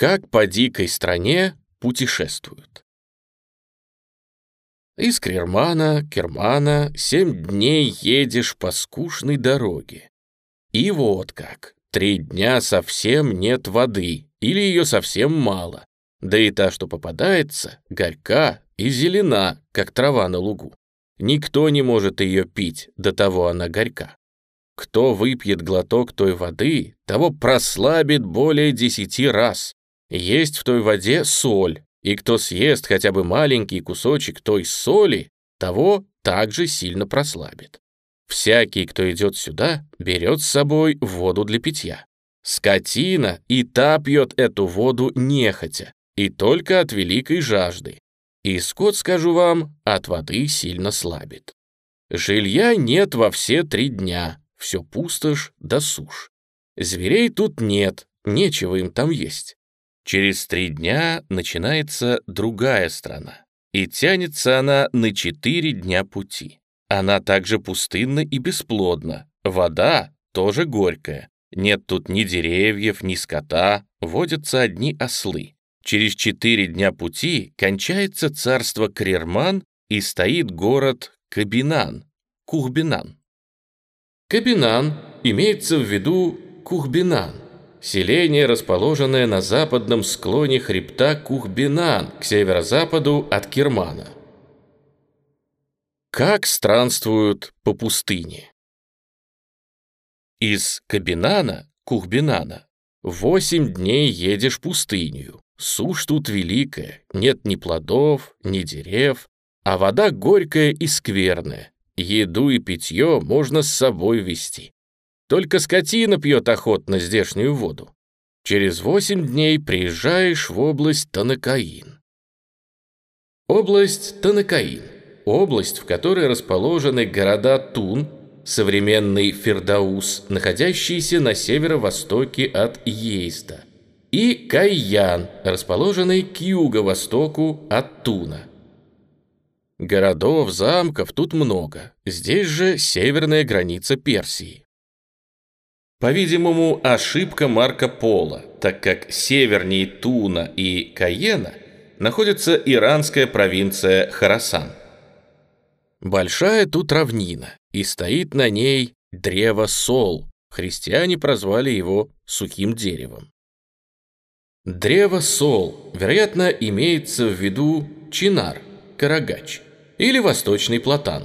Как по дикой стране путешествуют. Из Кермана 7 дней едешь по скучной дороге. И вот как, 3 дня совсем нет воды, или ее совсем мало. Да и та, что попадается, горька и зелена, как трава на лугу. Никто не может ее пить, до того она горька. Кто выпьет глоток той воды, того прослабит более 10 раз. Есть в той воде соль, и кто съест хотя бы маленький кусочек той соли, того также сильно прослабит. Всякий, кто идет сюда, берет с собой воду для питья. Скотина и та пьет эту воду нехотя, и только от великой жажды. И скот, скажу вам, от воды сильно слабит. Жилья нет во все 3 дня, все пустошь да сушь. Зверей тут нет, нечего им там есть. Через 3 дня начинается другая страна, и тянется она на 4 дня пути. Она также пустынна и бесплодна, вода тоже горькая. Нет тут ни деревьев, ни скота, водятся одни ослы. Через 4 дня пути кончается царство Крирман и стоит город Кабинан, Кухбинан. Кабинан имеется в виду Кухбинан, селение, расположенное на западном склоне хребта Кухбинан к северо-западу от Кермана. Как странствуют по пустыне? Из Кабинана, Кухбинана, 8 дней едешь пустынью. Сушь тут великая, нет ни плодов, ни дерев, а вода горькая и скверная. Еду и питье можно с собой везти. Только скотина пьет охотно здешнюю воду. Через 8 дней приезжаешь в область Танакаин. Область Танакаин. Область, в которой расположены города Тун, современный Фирдаус, находящийся на северо-востоке от Ейзда, и Кайян, расположенный к юго-востоку от Туна. Городов, замков тут много, здесь же северная граница Персии. По-видимому, ошибка Марко Поло, так как севернее Туна и Кайена находится иранская провинция Хорасан. Большая тут равнина, и стоит на ней древо Сол, христиане прозвали его сухим деревом. Древо Сол, вероятно, имеется в виду чинар, карагач или восточный платан.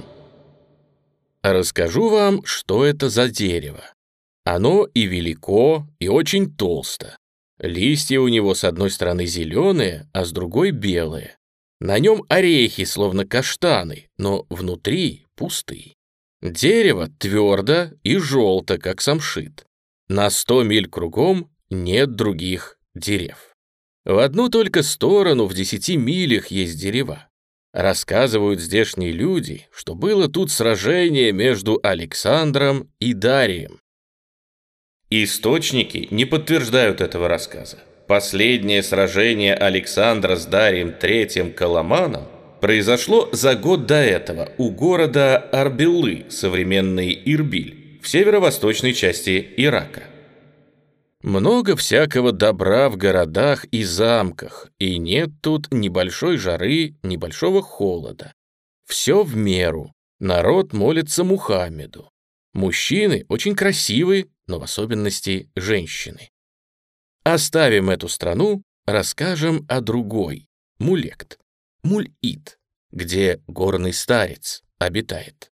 Расскажу вам, что это за дерево. Оно и велико, и очень толсто. Листья у него с одной стороны зеленые, а с другой белые. На нем орехи, словно каштаны, но внутри пустые. Дерево твердо и желто, как самшит. На 100 миль кругом нет других дерев. В одну только сторону в 10 милях есть дерева. Рассказывают здешние люди, что было тут сражение между Александром и Дарием. Источники не подтверждают этого рассказа. Последнее сражение Александра с Дарием III Коломаном произошло за год до этого у города Арбилы, современный Ирбиль, в северо-восточной части Ирака. Много всякого добра в городах и замках, и нет тут ни большой жары, ни большого холода. Все в меру. Народ молится Мухаммеду. Мужчины очень красивые, но в особенности женщины. Оставим эту страну, расскажем о другой, Мулект, Муль-Ид, где горный старец обитает.